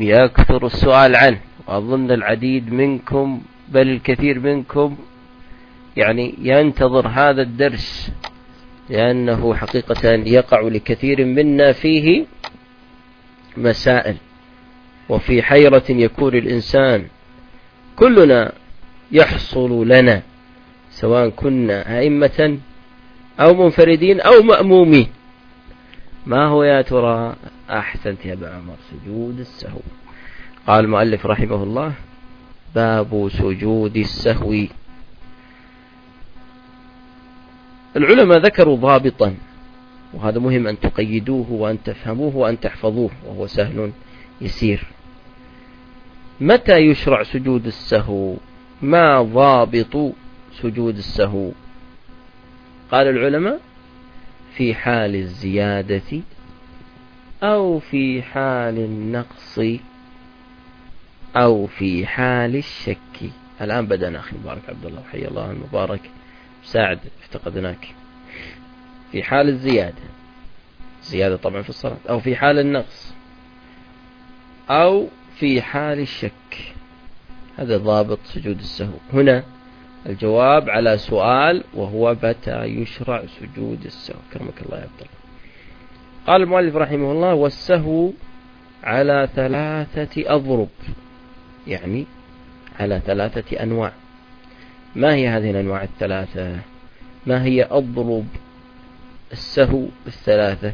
يكثر السؤال عنه، وأظن العديد منكم بل الكثير منكم يعني ينتظر هذا الدرس، لأنه حقيقة يقع لكثير منا فيه مسائل، وفي حيرة يكون الإنسان. كلنا يحصل لنا سواء كنا أئمة أو منفردين أو مأمومين، ما هو يا ترى؟ أحسنت يا أبا عمر، سجود السهو. قال المؤلف رحمه الله: باب سجود السهو. العلماء ذكروا ضابطا، وهذا مهم أن تقيدوه وأن تفهموه وأن تحفظوه، وهو سهل يسير. متى يشرع سجود السهو؟ ما ضابط سجود السهو؟ قال العلماء: في حال الزيادة أو في حال النقص أو في حال الشك. الآن بدأنا أخي مبارك عبد الله، حي الله المبارك ساعد، افتقدناك. في حال الزيادة، زيادة طبعا في الصلاة، أو في حال النقص أو في حال الشك، هذا ضابط سجود السهو. هنا الجواب على سؤال، وهو متى يشرع سجود السهو. كرمك الله يا عبد الله. قال المؤلف رحمه الله: والسهو على 3 أضرب، يعني على 3 أنواع. ما هي هذه الأنواع ال3؟ ما هي أضرب السهو ال3؟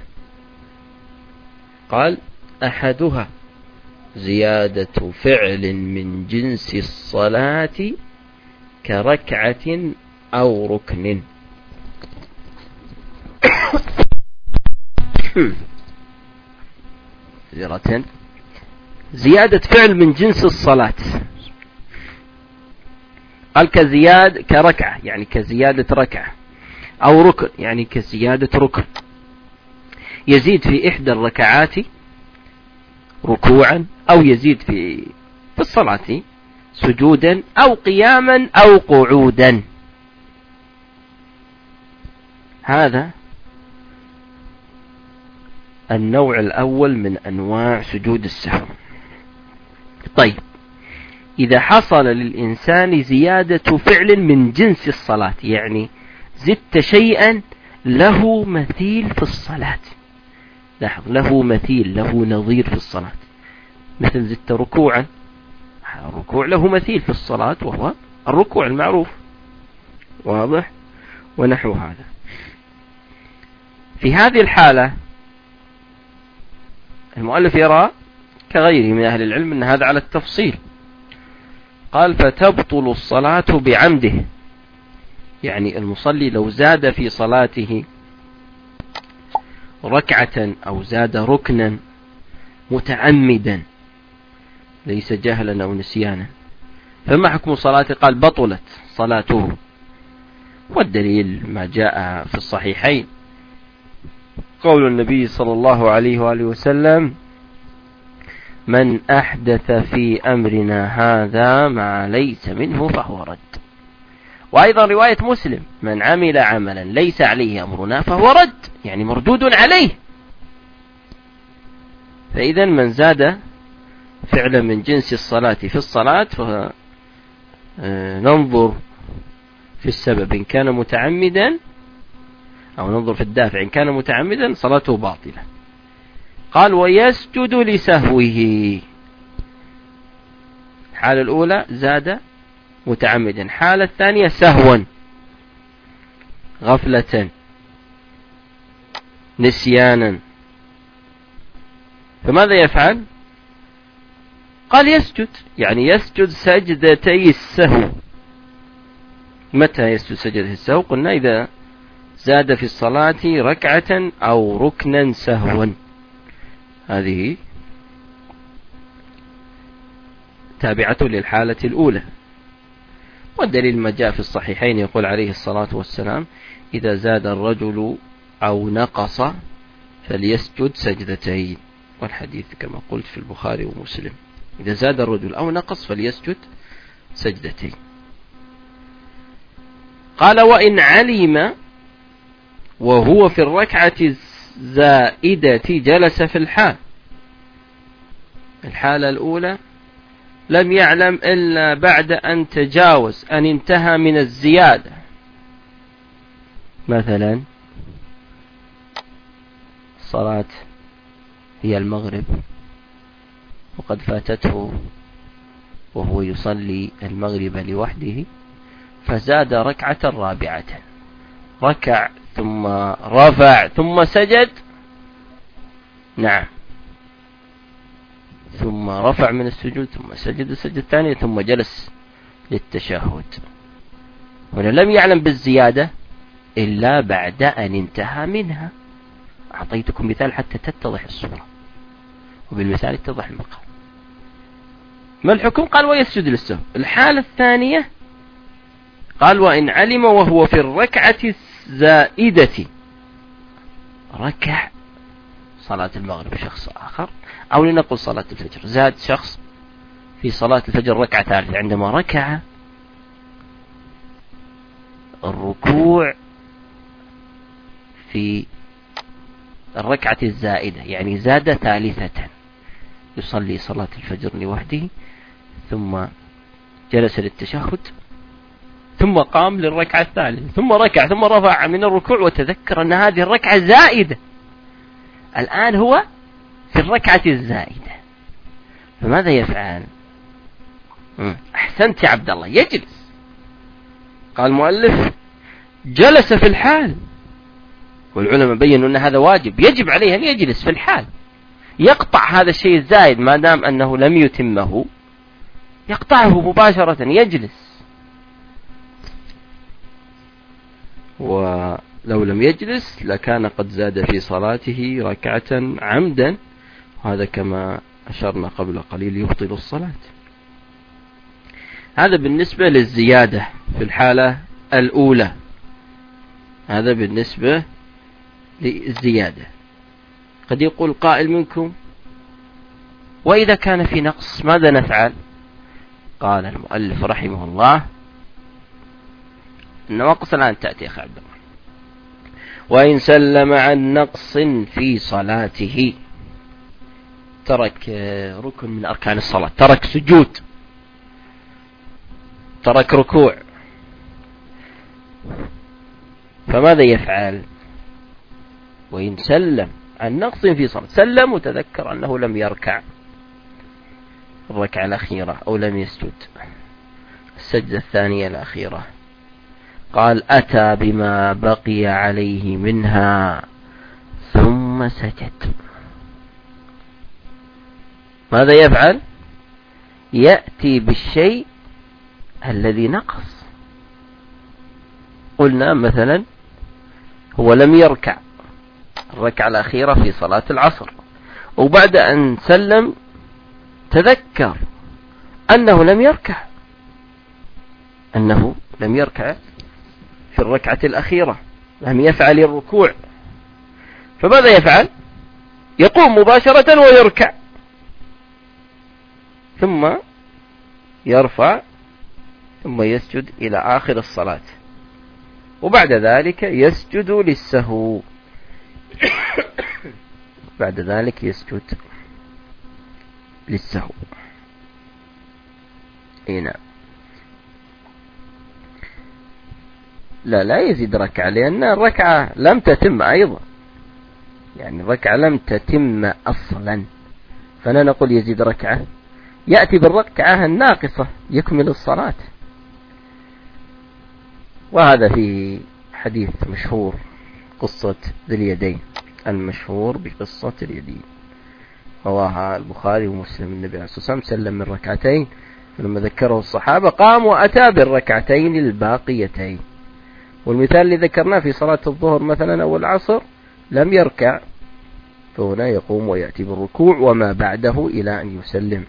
قال: أحدها زيادة فعل من جنس الصلاة كركعة أو ركن. زيادة فعل من جنس الصلاة، قال كركعة يعني كزيادة ركعة، أو ركن يعني كزيادة ركن، يزيد في إحدى الركعات ركوعا، أو يزيد في الصلاة سجودا أو قياما أو قعودا. هذا النوع الأول من أنواع سجود السهو. طيب، إذا حصل للإنسان زيادة فعل من جنس الصلاة، يعني زدت شيئا له مثيل في الصلاة، لاحظ، له مثيل، له نظير في الصلاة، مثل زدت ركوعا، الركوع له مثيل في الصلاة وهو الركوع المعروف، واضح؟ ونحو هذا. في هذه الحالة المؤلف يرى كغيره من أهل العلم أن هذا على التفصيل. قال: فتبطل الصلاة بعمده، يعني المصلي لو زاد في صلاته ركعة أو زاد ركنا متعمدا ليس جهلا أو نسيانا، فما حكم صلاته؟ قال: بطلت صلاته. والدليل ما جاء في الصحيحين، قول النبي صلى الله عليه وآله وسلم: من أحدث في أمرنا هذا ما ليس منه فهو رد. وأيضا رواية مسلم: من عمل عملا ليس عليه أمرنا فهو رد، يعني مردود عليه. فإذا من زاد فعلا من جنس الصلاة في الصلاة فننظر في السبب إن كان متعمدا، أو ننظر في الدافع إن كان متعمدا صلاته باطلة. قال: ويسجد لسهوه. الحالة الأولى زاد متعمدا، الحالة الثانية سهوا، غفلة، نسيانا، فماذا يفعل؟ قال: يسجد، يعني يسجد سجدتي السهو. متى يسجد سجدتي السهو؟ قلنا إذا زاد في الصلاة ركعة أو ركنا سهوا. هذه تابعة للحالة الأولى. والدليل ما جاء في الصحيحين يقول عليه الصلاة والسلام: إذا زاد الرجل أو نقص فليسجد سجدتين. والحديث كما قلت في البخاري ومسلم: إذا زاد الرجل أو نقص فليسجد سجدتين. قال: وإن علم وهو في الركعة الزائدة جلس في الحال. الحالة الأولى لم يعلم إلا بعد أن تجاوز أن انتهى من الزيادة. مثلا الصلاة هي المغرب وقد فاتته وهو يصلي المغرب لوحده، فزاد ركعة رابعة، ركع ثم رفع ثم سجد، نعم، ثم رفع من السجود ثم سجد السجدة الثانية ثم جلس للتشهد. هنا لم يعلم بالزيادة إلا بعد أن انتهى منها. أعطيتكم مثال حتى تتضح الصورة، وبالمثال يتضح المقام. ما الحكم؟ قال ويسجد للسهو. الحالة الثانية قال وإن علم وهو في الركعة الزائدة، ركع صلاة المغرب شخص آخر، أو لنقل صلاة الفجر، زاد شخص في صلاة الفجر ركعة ثالثة، عندما ركع الركوع في الركعة الزائدة، يعني زاد ثالثة، يصلي صلاة الفجر لوحده ثم جلس للتشهد ثم قام للركعة الثالثة ثم ركع ثم رفع من الركوع وتذكر أن هذه الركعة زائدة، الآن هو في الركعة الزائدة، فماذا يفعل؟ أحسنت يا عبد الله، يجلس. قال المؤلف جلس في الحال، والعلماء بيّنوا أن هذا واجب، يجب عليه أن يجلس في الحال، يقطع هذا الشيء الزائد ما دام أنه لم يتمه، يقطعه مباشرة، يجلس. ولو لم يجلس لكان قد زاد في صلاته ركعة عمدا، هذا كما أشرنا قبل قليل يبطل الصلاة. هذا بالنسبة للزيادة في الحالة الأولى، هذا بالنسبة للزيادة. قد يقول قائل منكم وإذا كان في نقص ماذا نفعل؟ قال المؤلف رحمه الله النواقص الآن تأتي يا أخي عبد الله. وإن سلم عن نقص في صلاته، ترك ركن من أركان الصلاة، ترك سجود، ترك ركوع، فماذا يفعل؟ وإن سلم عن نقص في صلاة، سلم وتذكر أنه لم يركع الركعة الأخيرة أو لم يسجد السجدة الثانية الأخيرة، قال أتى بما بقي عليه منها ثم سجد، ماذا يفعل؟ يأتي بالشيء الذي نقص. قلنا مثلا هو لم يركع الركعة الأخيرة في صلاة العصر، وبعد أن سلم تذكر أنه لم يركع في الركعة الأخيرة، لم يفعل الركوع، فماذا يفعل؟ يقوم مباشرة ويركع ثم يرفع ثم يسجد إلى آخر الصلاة، وبعد ذلك يسجد للسهو بعد ذلك يسجد للسهو. هنا لا يزيد ركعة، لأن الركعة لم تتم أيضا، يعني الركعة لم تتم أصلا، فلا نقول يزيد ركعة، يأتي بالركعة الناقصة يكمل الصلاة. وهذا في حديث مشهور قصة ذي اليدين، المشهور بقصة اليدين، رواها البخاري ومسلم. النبي عليه الصلاة والسلام سلم من ركعتين، فلما ذكره الصحابة قام وأتى بالركعتين الباقيتين. والمثال اللي ذكرناه في صلاة الظهر مثلا أو العصر لم يركع، فهنا يقوم ويأتي بالركوع وما بعده إلى أن يسلم.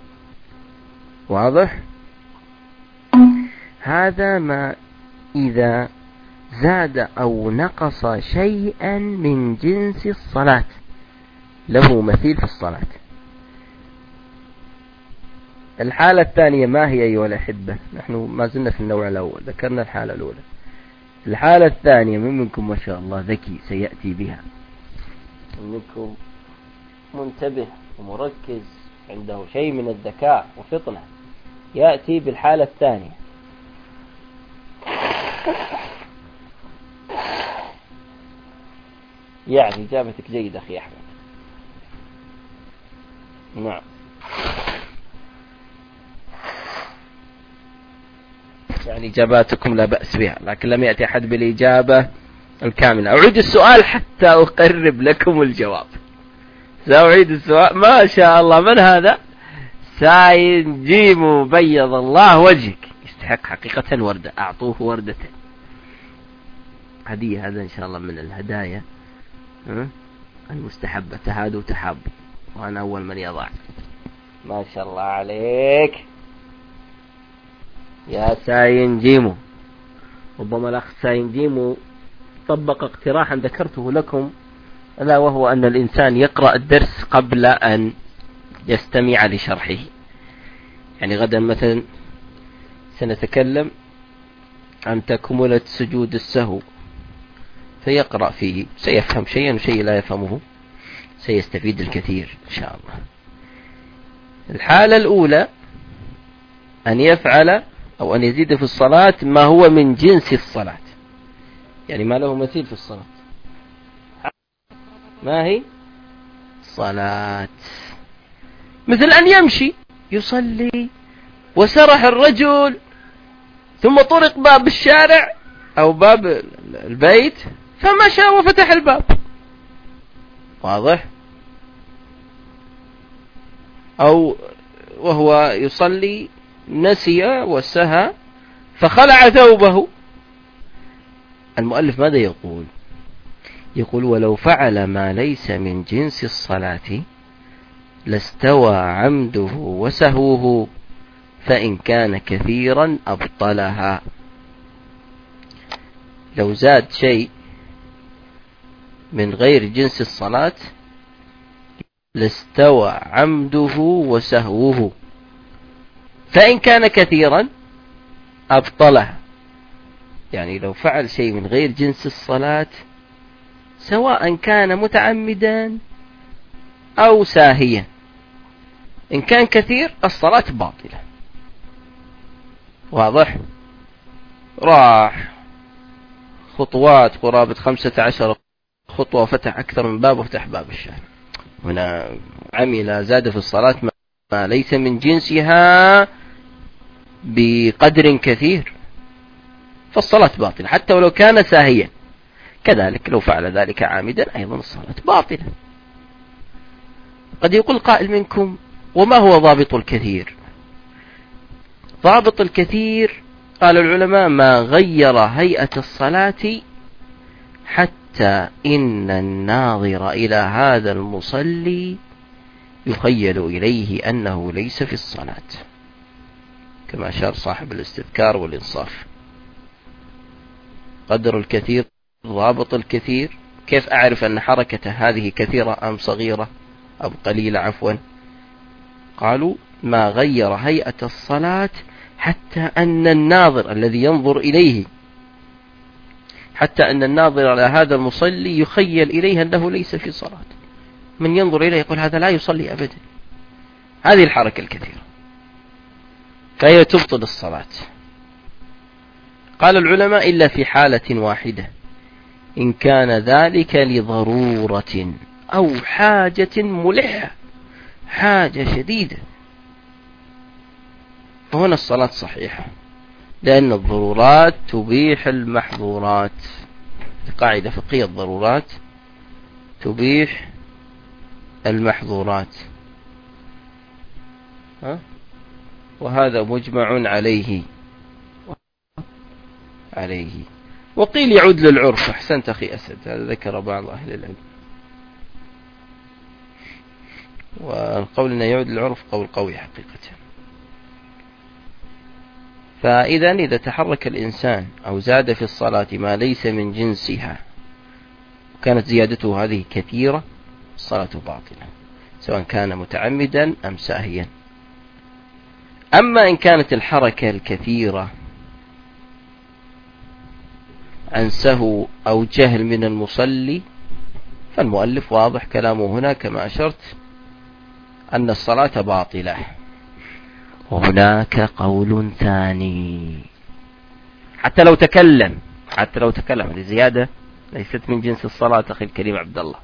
واضح؟ هذا ما إذا زاد أو نقص شيئا من جنس الصلاة له مثيل في الصلاة. الحالة الثانية ما هي أيها الأحبة؟ نحن ما زلنا في النوع الأول، ذكرنا الحالة الأولى. الحالة الثانية منكم ما شاء الله ذكي سيأتي بها، منكم منتبه ومركز عنده شيء من الذكاء وفطنة يأتي بالحالة الثانية. يعني إجابتك جيدة أخي أحمد. نعم. يعني إجاباتكم لا بأس بها، لكن لم يأتي أحد بالإجابة الكاملة. أعيد السؤال حتى أقرب لكم الجواب. سأعيد السؤال. ما شاء الله، من هذا؟ ساين جيم بيض الله وجهك. يستحق حقيقة وردة، أعطوه وردة هدية. هذا إن شاء الله من الهدايا المستحبة. تهادوا تحابوا، وأنا أول من يضع. ما شاء الله عليك يا ساين جيمو. ربما الأخ ساين جيمو طبق اقتراحا ذكرته لكم، ألا وهو أن الإنسان يقرأ الدرس قبل أن يستمع لشرحه. يعني غدا مثلا سنتكلم عن تكملة سجود السهو، فيقرأ فيه، سيفهم شيئا وشيء لا يفهمه، سيستفيد الكثير إن شاء الله. الحالة الأولى أن يفعل أو أن يزيد في الصلاة ما هو من جنس الصلاة، يعني ما له مثيل في الصلاة. ما هي صلاة؟ مثل أن يمشي يصلي وسرح الرجل ثم طرق باب الشارع أو باب البيت فمشى وفتح الباب. واضح؟ أو وهو يصلي نسي وسهى فخلع ثوبه. المؤلف ماذا يقول؟ يقول: ولو فعل ما ليس من جنس الصلاة لاستوى عمده وسهوه، فإن كان كثيرا أبطلها. لو زاد شيء من غير جنس الصلاة لاستوى عمده وسهوه، فإن كان كثيرا أبطلها. يعني لو فعل شيء من غير جنس الصلاة سواء كان متعمدا أو ساهيا، إن كان كثير الصلاة باطلة. واضح؟ راح خطوات قرابة 15 خطوة، فتح أكثر من باب وفتح باب الشارع. هنا عمل زاد في الصلاة ما ليس من جنسها بقدر كثير، فالصلاة باطلة حتى ولو كان ساهيا. كذلك لو فعل ذلك عامدا أيضا الصلاة باطلة. قد يقول قائل منكم: وما هو ضابط الكثير؟ ضابط الكثير قال العلماء: ما غير هيئة الصلاة حتى إن الناظر إلى هذا المصلي يخيل إليه أنه ليس في الصلاة، كما أشار صاحب الاستذكار والإنصاف. قدر الكثير، ضابط الكثير، كيف أعرف أن حركة هذه كثيرة أم صغيرة أو قليلة عفوا؟ قالوا: ما غير هيئة الصلاة حتى أن الناظر الذي ينظر إليه، حتى أن الناظر على هذا المصلي يخيل إليه أنه ليس في صلاة. من ينظر إليه يقول: هذا لا يصلي أبدا. هذه الحركة الكثيرة، فهي تبطل الصلاة. قال العلماء: إلا في حالة واحدة، إن كان ذلك لضرورة أو حاجة ملحة، حاجة شديدة، فهنا الصلاة صحيحة، لأن الضرورات تبيح المحظورات. قاعدة فقهية: الضرورات تبيح المحظورات. وهذا مجمع عليه. وقيل يعود للعرف. أحسنت أخي أسد، هذا ذكر بعض أهل العلم. والقول أنه يعود للعرف قول قوي حقيقة. فإذا إذا تحرك الإنسان أو زاد في الصلاة ما ليس من جنسها وكانت زيادته هذه كثيرة، الصلاة باطلة سواء كان متعمدا أم ساهيا. أما إن كانت الحركة الكثيرة عن سهو أو جهل من المصلي، فالمؤلف واضح كلامه هنا كما أشرت: أن الصلاة باطلة. وهناك قول ثاني حتى لو تكلم هذه زيادة ليست من جنس الصلاة أخي الكريم عبد الله.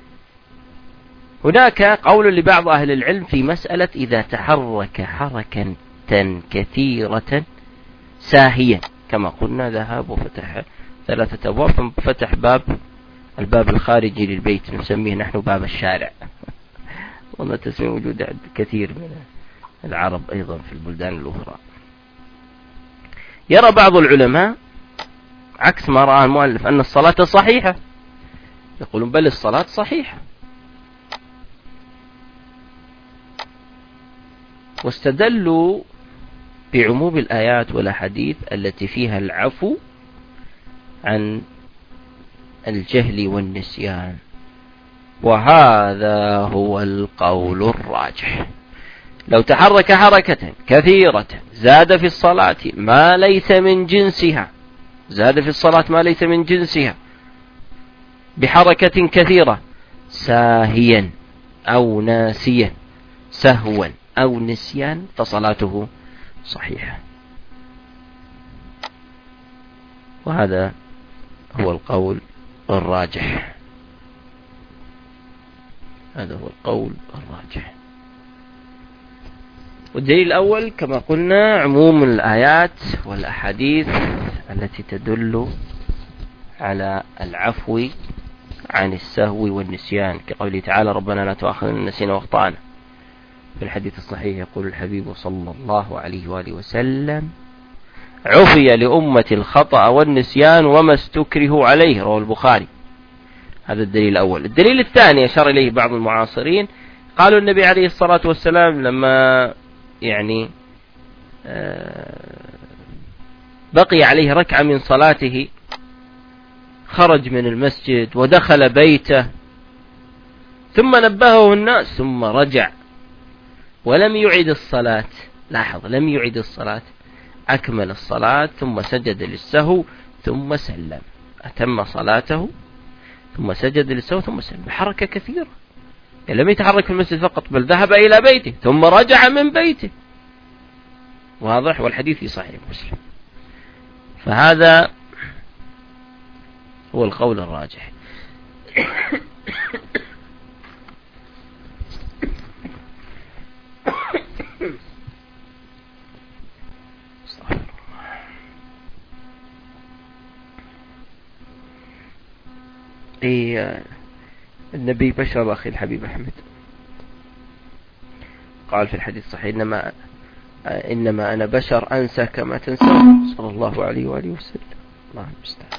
هناك قول لبعض أهل العلم في مسألة إذا تحرك حركة كثيرة ساهيا، كما قلنا ذهب وفتح 3 أبواب ثم فتح الباب الخارجي للبيت نسميه نحن باب الشارع والله تسمية موجودة عند كثير من العرب أيضا في البلدان الأخرى. يرى بعض العلماء عكس ما رأى المؤلف أن الصلاة صحيحة، يقولون بل الصلاة صحيحة، واستدلوا بعموم الآيات والأحاديث التي فيها العفو عن الجهل والنسيان، وهذا هو القول الراجح. لو تحرك حركة كثيرة زاد في الصلاة ما ليس من جنسها بحركة كثيرة ساهيا أو ناسيا، سهوا أو نسيان، فصلاته صحيحة. وهذا هو القول الراجح. والدليل الأول كما قلنا عموم الآيات والأحاديث التي تدل على العفو عن السهو والنسيان، كقوله تعالى ربنا لا تؤاخذنا إن نسينا واخطأنا. في الحديث الصحيح يقول الحبيب صلى الله عليه وآله وسلم عفي لأمة الخطأ والنسيان وما استكرهوا عليه، رواه البخاري. هذا الدليل الأول. الدليل الثاني أشار إليه بعض المعاصرين، قالوا النبي عليه الصلاة والسلام لما بقي عليه ركعة من صلاته خرج من المسجد ودخل بيته ثم نبهه الناس ثم رجع ولم يعد الصلاة. لاحظ، لم يعد الصلاة، أكمل الصلاة ثم سجد للسهو ثم سلم، أتم صلاته ثم سجد للسهو ثم سلم بحركة كثيرة. لم يتحرك في المسجد فقط بل ذهب إلى بيته ثم رجع من بيته. واضح؟ والحديث في صحيح مسلم. فهذا هو القول الراجح. النبي بشر أخي الحبيب أحمد قال في الحديث الصحيح إنما أنا بشر أنسى كما تنسون، صلى الله عليه وآله وسلم. الله المستعان.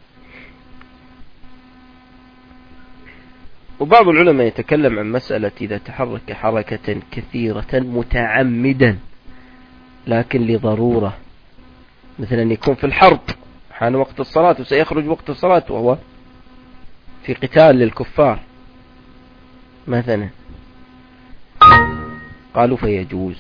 وبعض العلماء يتكلم عن مسألة إذا تحرك حركة كثيرة متعمدا لكن لضرورة، مثلا يكون في الحرب حان وقت الصلاة وسيخرج وقت الصلاة وهو في قتال للكفار مثلا، قالوا فيجوز.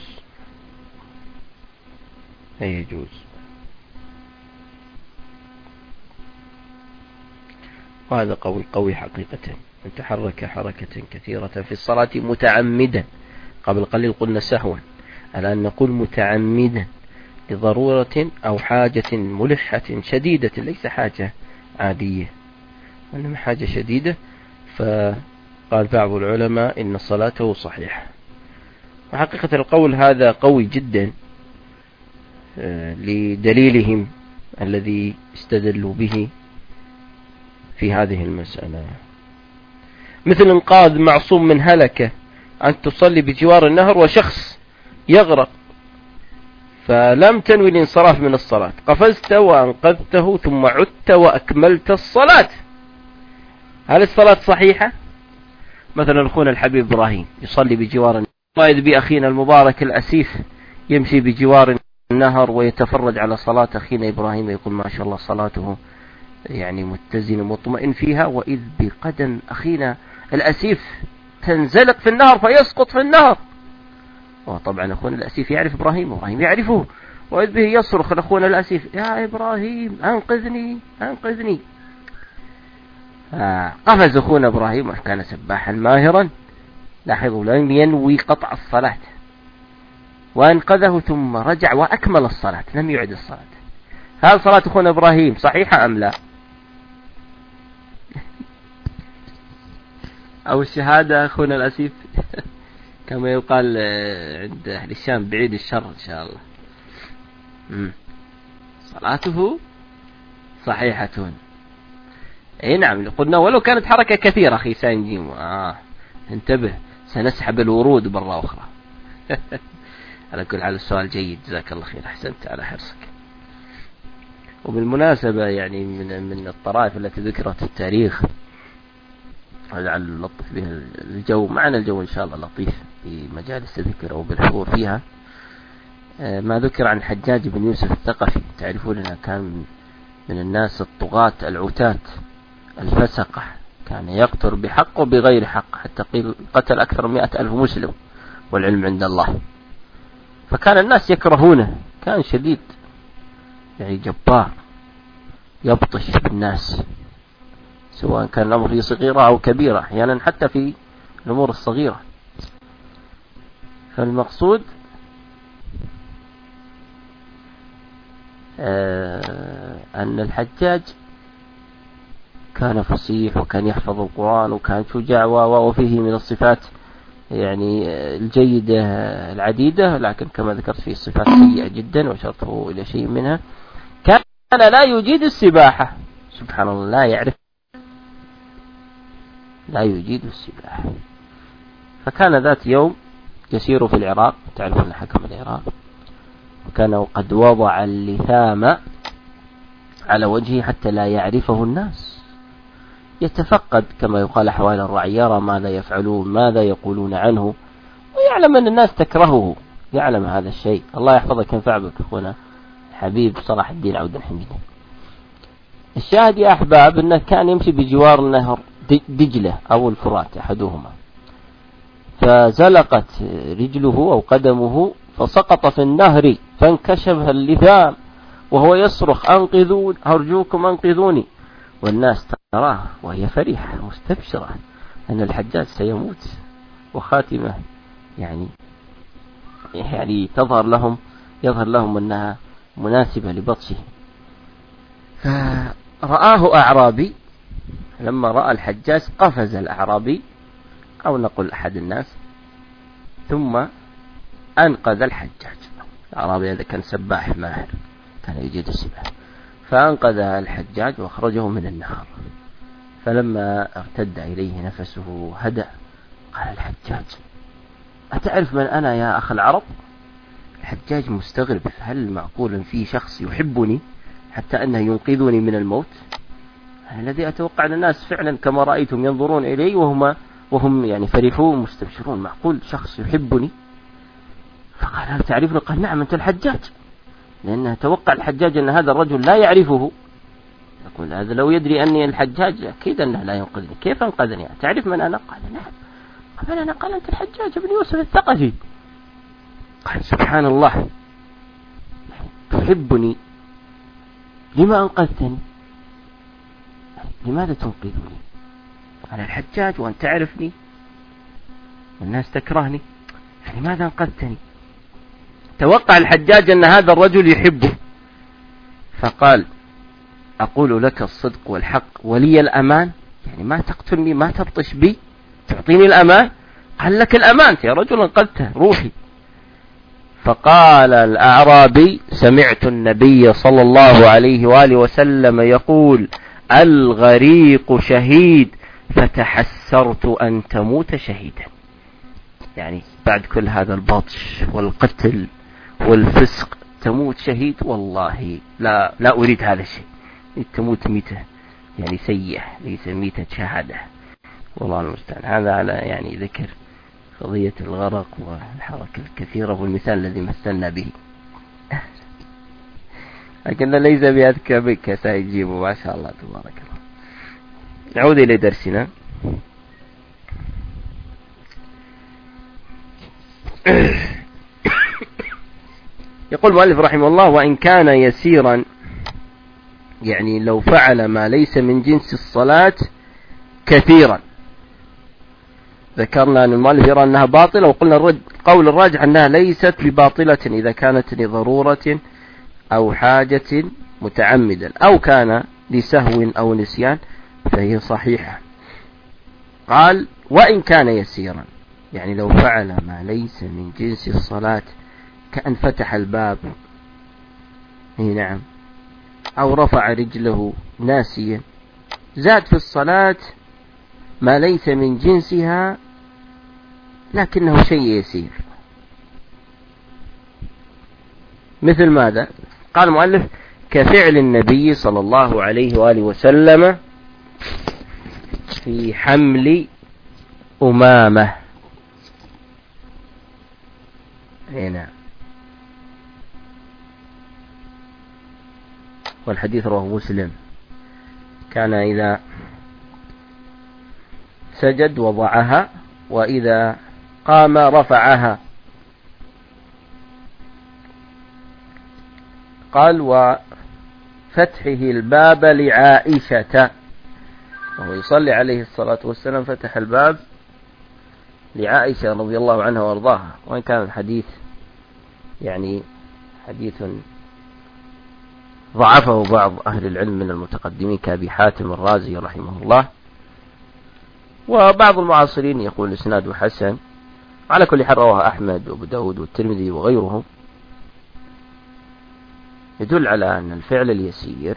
وهذا قول قوي حقيقة. أن تحرك حركة كثيرة في الصلاة متعمدا، قبل قليل قلنا سهوا، الآن نقول متعمدا لضرورة أو حاجة ملحة شديدة، ليس حاجة عادية وإنما حاجة شديدة. فقال بعض العلماء إن صلاته صحيحة. وحقيقة القول هذا قوي جدا لدليلهم الذي استدلوا به في هذه المسألة. مثل انقاذ معصوم من هلكة، أن تصلي بجوار النهر وشخص يغرق فلم تنوي الانصراف من الصلاة، قفزت وأنقذته ثم عدت وأكملت الصلاة، هل الصلاة صحيحة؟ مثلا أخونا الحبيب إبراهيم يصلي بجوار النهر، رأيت بأخينا المبارك الأسيف يمشي بجوار النهر ويتفرج على صلاة أخينا إبراهيم، يقول ما شاء الله صلاته يعني متزن مطمئن فيها، وإذ بقدم أخينا الأسيف تنزلق في النهر فيسقط في النهر. وطبعا أخونا الأسيف يعرف إبراهيم وإبراهيم يعرفه، وإذ به يصرخ أخونا الأسيف يا إبراهيم أنقذني أنقذني. قفز أخونا إبراهيم وكان سباحا ماهرا لاحظوا، لم ينوي قطع الصلاة، وأنقذه ثم رجع وأكمل الصلاة، لم يعد الصلاة. هل صلاة أخونا إبراهيم صحيحة أم لا؟ أو الشهادة أخونا الأسيف كما يقال عند أهل الشام بعيد الشر إن شاء الله. صلاته صحيحة. اي نعم، قلنا ولو كانت حركة كثيرة أخي سانجيم. انتبه، سنسحب الورود برا أخرى. على كل حال السؤال جيد، جزاك الله خير، أحسنت على حرصك. وبالمناسبة يعني من الطرائف التي ذكرت في التاريخ، لعل نلطف بها الجو معنا، الجو إن شاء الله لطيف في مجالس الذكر أو بالحضور فيها. ما ذكر عن الحجاج بن يوسف الثقفي، تعرفون أنه كان من الناس الطغاة العتاة الفسقة، كان يقتل بحق وبغير حق، حتى قتل أكثر من 100,000 مسلم والعلم عند الله. فكان الناس يكرهونه، كان شديد يعني جبار، يبطش بالناس سواء كان الأمر في صغيرة أو كبيرة، أحيانا حتى في الأمور الصغيرة. فالمقصود أن الحجاج كان فصيح وكان يحفظ القرآن وكان شجاع، وفيه من الصفات يعني الجيدة العديدة، لكن كما ذكرت فيه الصفات سيئة جدا وشرطه إلى شيء منها. كان لا يجيد السباحة، سبحان الله، لا يجيد السباحة. فكان ذات يوم يسير في العراق، تعرفون حكم العراق، وكان قد وضع اللثام على وجهه حتى لا يعرفه الناس، يتفقد كما يقال أحوال الرعي، يرى ماذا يفعلون، ماذا يقولون عنه، ويعلم أن الناس تكرهه، يعلم هذا الشيء. الله يحفظك ينفع بك أخونا حبيب صلاح الدين عبد الحميد. الشاهد يا أحباب أنه كان يمشي بجوار نهر دجلة أو الفرات أحدهما، فزلقت رجله أو قدمه فسقط في النهر فانكشف اللثام وهو يصرخ: أنقذون، أرجوكم أنقذوني. والناس تراه وهي فرحة مستبشرة أن الحجاج سيموت، وخاتمة يعني يظهر لهم أنها مناسبة لبطشه. فرآه أعرابي، لما رأى الحجاج قفز الأعرابي أو نقول أحد الناس، ثم أنقذ الحجاج. الأعرابي هذا كان سباح ماهر، كان يجيد السباحة، فأنقذ الحجاج وأخرجه من النهر. فلما ارتد إليه نفسه هدأ، قال الحجاج: أتعرف من أنا يا أخ العرب؟ الحجاج مستغرب، هل معقول في شخص يحبني حتى أنه ينقذني من الموت؟ الذي أتوقع أن الناس فعلا كما رأيتم ينظرون إلي وهم يعني فرحون مستبشرون، معقول شخص يحبني؟ فقال: هل تعرفني؟ قال: نعم، أنت الحجاج. لأنه توقع الحجاج أن هذا الرجل لا يعرفه، يقول هذا لو يدري أني الحجاج أكيد أنه لا ينقذني، كيف أنقذني؟ تعرف من أنا؟ قال: نعم. قال: أنا. قال: أنت الحجاج بن يوسف الثقفي. قال: سبحان الله، تحبني، لما أنقذتني؟ لماذا تنقذني؟ أنا الحجاج وأنت تعرفني والناس تكرهني، لماذا أنقذتني؟ توقع الحجاج أن هذا الرجل يحبه، فقال: أقول لك الصدق والحق ولي الأمان، يعني ما تقتلني، ما تبطش بي، تعطيني الأمان. قال: لك الأمان يا رجل، انقذته، روحي. فقال الأعرابي: سمعت النبي صلى الله عليه وآله وسلم يقول: الغريق شهيد، فتحسرت أن تموت شهيدا. يعني بعد كل هذا البطش والقتل والفسق تموت شهيد؟ والله لا أريد هذا الشيء، تموت ميتة يعني سيئة، ليس ميتة شهادة، والله المستعان. هذا على يعني ذكر قضية الغرق والحركة الكثيرة والمثال الذي مثلنا به، لكن ليس بأذكى بك، سيجيبه ما شاء الله تبارك الله. نعود إلى درسنا. يقول المؤلف رحمه الله: وإن كان يسيرا، يعني لو فعل ما ليس من جنس الصلاة كثيرا، ذكرنا أن المؤلف يرى أنها باطلة، وقلنا القول الراجح أنها ليست بباطلة إذا كانت لضرورة أو حاجة متعمدا، أو كان لسهو أو نسيان فهي صحيحة. قال وإن كان يسيرا، يعني لو فعل ما ليس من جنس الصلاة كأن فتح الباب، نعم، أو رفع رجله ناسيا، زاد في الصلاة ما ليس من جنسها لكنه شيء يسير. مثل ماذا؟ قال المؤلف كفعل النبي صلى الله عليه وآله وسلم في حمل أمامة. هنا والحديث رواه مسلم، كان إذا سجد وضعها، وإذا قام رفعها. قال وفتحه الباب لعائشة، وهو يصلي عليه الصلاة والسلام فتح الباب لعائشة رضي الله عنها وارضاها، وإن كان الحديث يعني حديث ضعفه بعض أهل العلم من المتقدمين كأبي حاتم الرازي رحمه الله، وبعض المعاصرين يقول إسناده حسن. على كل حال رواه أحمد وأبو داود والترمذي وغيرهم، يدل على أن الفعل اليسير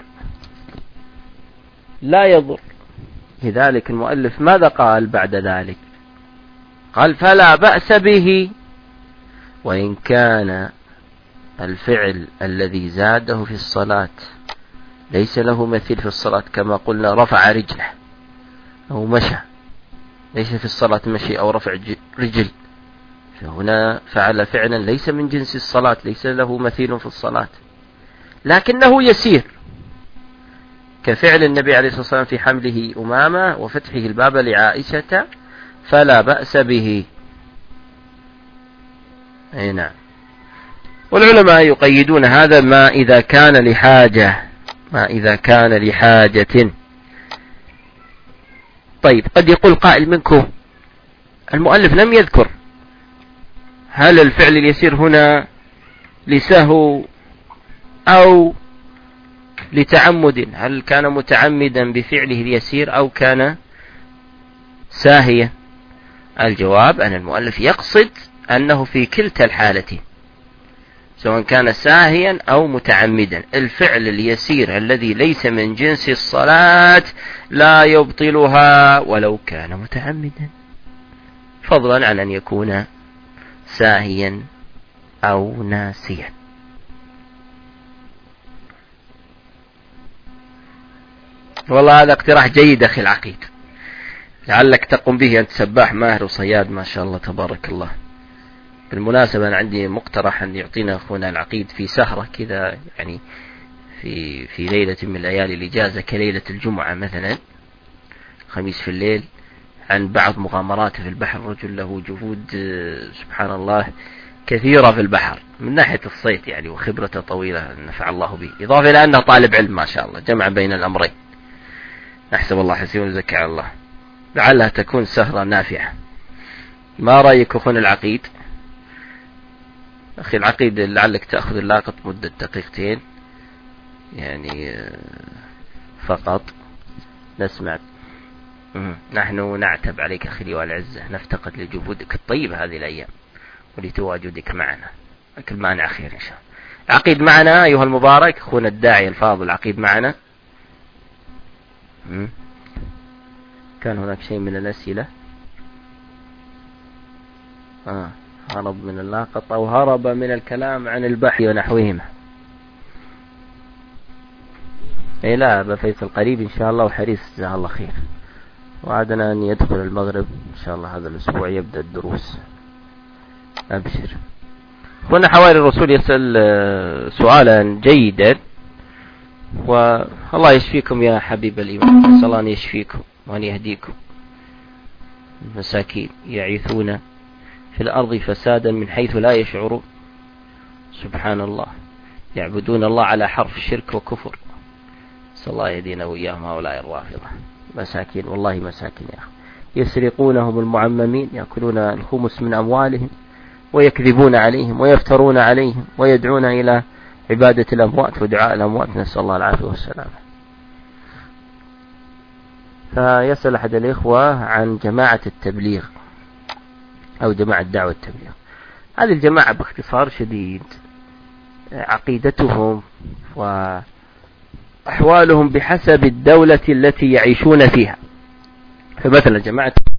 لا يضر. لذلك المؤلف ماذا قال بعد ذلك؟ قال فلا بأس به وإن كان الفعل الذي زاده في الصلاة ليس له مثيل في الصلاة، كما قلنا رفع رجله أو مشى، ليس في الصلاة مشي أو رفع رجل، فهنا فعل فعلا ليس من جنس الصلاة، ليس له مثيل في الصلاة، لكنه يسير، كفعل النبي عليه الصلاة والسلام في حمله أمامة وفتحه الباب لعائشة، فلا بأس به. أي نعم. والعلماء يقيدون هذا ما إذا كان لحاجة، ما إذا كان لحاجة. طيب قد يقول قائل منكم المؤلف لم يذكر هل الفعل اليسير هنا لسهو أو لتعمد، هل كان متعمدا بفعله اليسير أو كان ساهيا؟ الجواب أن المؤلف يقصد أنه في كلتا الحالتين، سواء كان ساهيا أو متعمدا، الفعل اليسير الذي ليس من جنس الصلاة لا يبطلها ولو كان متعمدا، فضلا عن أن يكون ساهيا أو ناسيا. والله هذا اقتراح جيد أخي العقيد، لعلك تقوم به، أنت سباح ماهر وصياد ما شاء الله تبارك الله. بالمناسبة أنا عندي مقترح أن يعطينا أخونا العقيد في سهرة كذا، يعني في ليلة من الليالي الإجازة كليلة الجمعة مثلا، خميس في الليل، عن بعض مغامراته في البحر. رجل له جهود سبحان الله كثيرة في البحر من ناحية الصيد يعني، وخبرته طويلة نفع الله به، إضافة إلى أنه طالب علم ما شاء الله، جمع بين الأمرين. أحسب الله حسيب وزكى على الله، لعلها تكون سهرة نافعة. ما رأيك أخونا العقيد؟ أخي العقيد لعلك تأخذ اللاقط مدة دقيقتين يعني فقط نسمع. نحن نعتب عليك أخي والعزة، نفتقد لجهودك الطيبة هذه الأيام ولتواجدك معنا، لكن معنا خير إن شاء الله. العقيد معنا أيها المبارك، أخونا الداعي الفاضل العقيد معنا. كان هناك شيء من الأسئلة، هرب من اللاقط أو هرب من الكلام عن البحث ونحوهما. إيه لا أبا فيصل قريب إن شاء الله وحريص جزاه الله خير، وعدنا أن يدخل المغرب إن شاء الله هذا الأسبوع يبدأ الدروس. أبشر. هنا حواري الرسول يسأل سؤالا جيدا، والله يشفيكم يا حبيب الإيمان، نسأل الله أن يشفيكم وأن يهديكم. المساكين يعيثون في الأرض فسادا من حيث لا يشعرون، سبحان الله، يعبدون الله على حرف الشرك وكفر. نسأل الله يهدينا وإياهم هؤلاء الرافضة، مساكين والله مساكين يا أخي. يسرقونهم المعممين، يأكلون الخمس من أموالهم ويكذبون عليهم ويفترون عليهم ويدعون إلى عبادة الأموات ودعاء الأموات، نسأل الله العافية والسلامة. فيسأل أحد الإخوة عن جماعة التبليغ أو جماعة دعوة التبليغ. هذه الجماعة باختصار شديد عقيدتهم وأحوالهم بحسب الدولة التي يعيشون فيها. فمثلا جماعة